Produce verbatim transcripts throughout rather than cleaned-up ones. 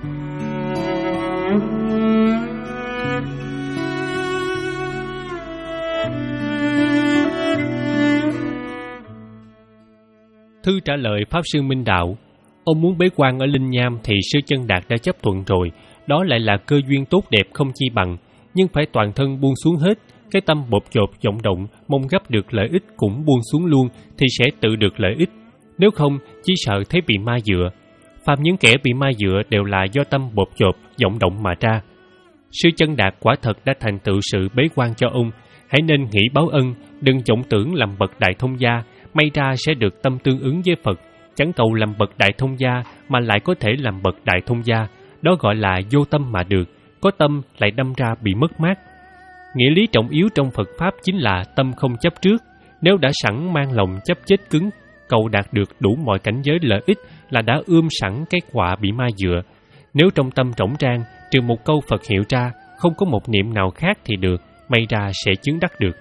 Thư trả lời Pháp Sư Minh Đạo: ông muốn bế quan ở Linh Nham thì Sư Chân Đạt đã chấp thuận rồi, đó lại là cơ duyên tốt đẹp không chi bằng, nhưng phải toàn thân buông xuống hết, cái tâm bộp chộp vọng động mong gấp được lợi ích cũng buông xuống luôn thì sẽ tự được lợi ích, nếu không chỉ sợ thấy bị ma dựa. Phàm những kẻ bị ma dựa đều là do tâm bộp chộp vọng động mà ra. Sư Chân Đạt quả thật đã thành tựu sự bế quan cho ông, hãy nên nghĩ báo ân, đừng vọng tưởng làm bậc đại thông gia, may ra sẽ được tâm tương ứng với Phật, chẳng cầu làm bậc đại thông gia mà lại có thể làm bậc đại thông gia, đó gọi là vô tâm mà được, có tâm lại đâm ra bị mất mát. Nghĩa lý trọng yếu trong Phật Pháp chính là tâm không chấp trước, nếu đã sẵn mang lòng chấp chết cứng, cầu đạt được đủ mọi cảnh giới lợi ích là đã ươm sẵn cái quả bị ma dựa. Nếu trong tâm rỗng rang, trừ một câu Phật hiệu ra, không có một niệm nào khác thì được, may ra sẽ chứng đắc được.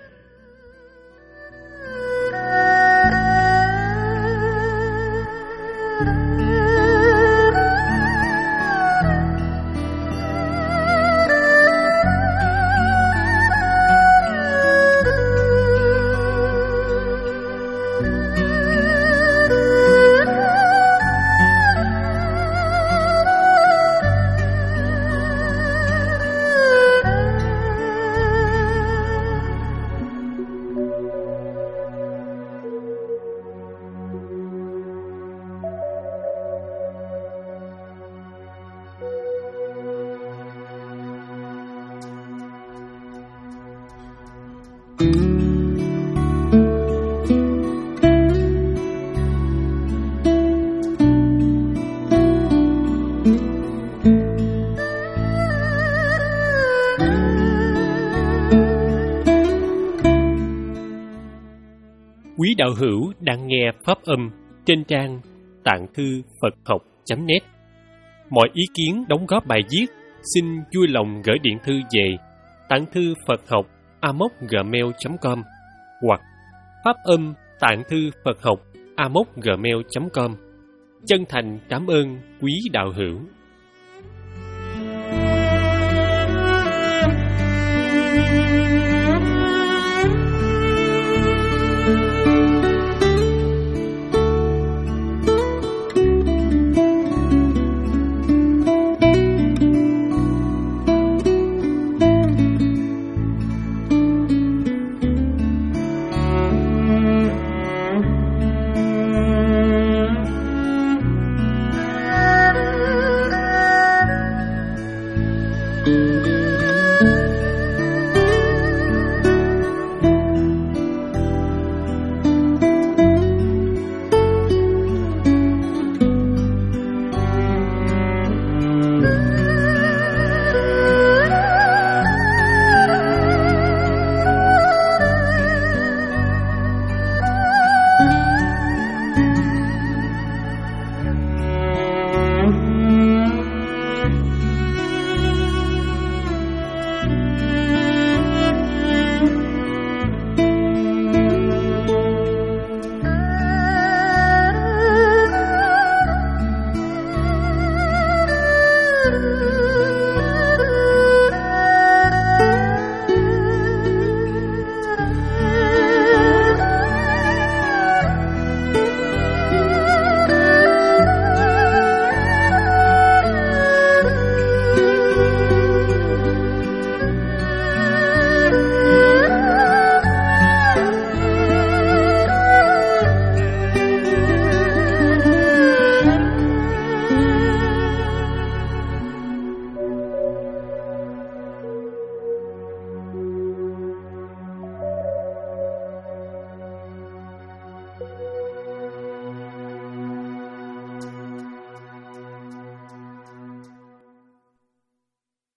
Quý đạo hữu đang nghe pháp âm trên trang tạng thư Phật học chấm net. Mọi ý kiến đóng góp bài viết xin vui lòng gửi điện thư về tạng thư Phật học a m o c gmail chấm com hoặc pháp âm tạng thư Phật học a m o c gmail chấm com. Chân thành cảm ơn quý đạo hữu. Thank you.